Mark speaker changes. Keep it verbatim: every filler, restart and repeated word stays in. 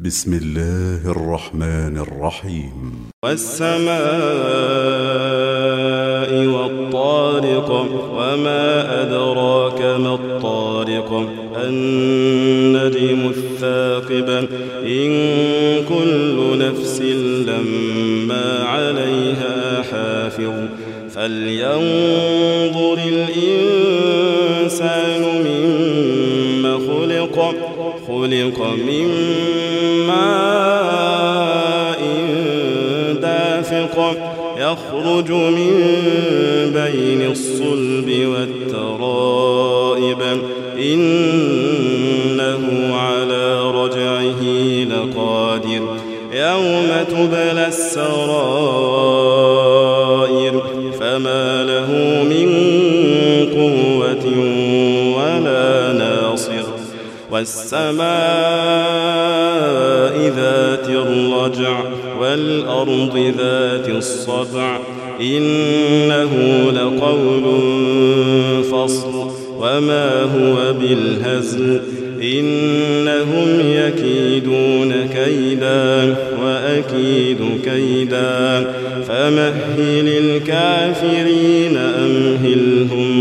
Speaker 1: بسم الله الرحمن الرحيم.
Speaker 2: والسماء والطارق وما أدراك ما الطارق النجم الثاقب إن كل نفس لما عليها حافظ فلينظر الإنسان مما خلق خلق من ماء دافق يخرج من بين الصلب والترائب إنه على رجعه لقادر يوم تبلى السرائر فما له من قوة ولا ناصر والسماء ذات الرجع والأرض ذات الصدع إنه لقول فصل وما هو بالهزل إنهم يكيدون كيدا وأكيد كيدا فمهل الكافرين أمهلهم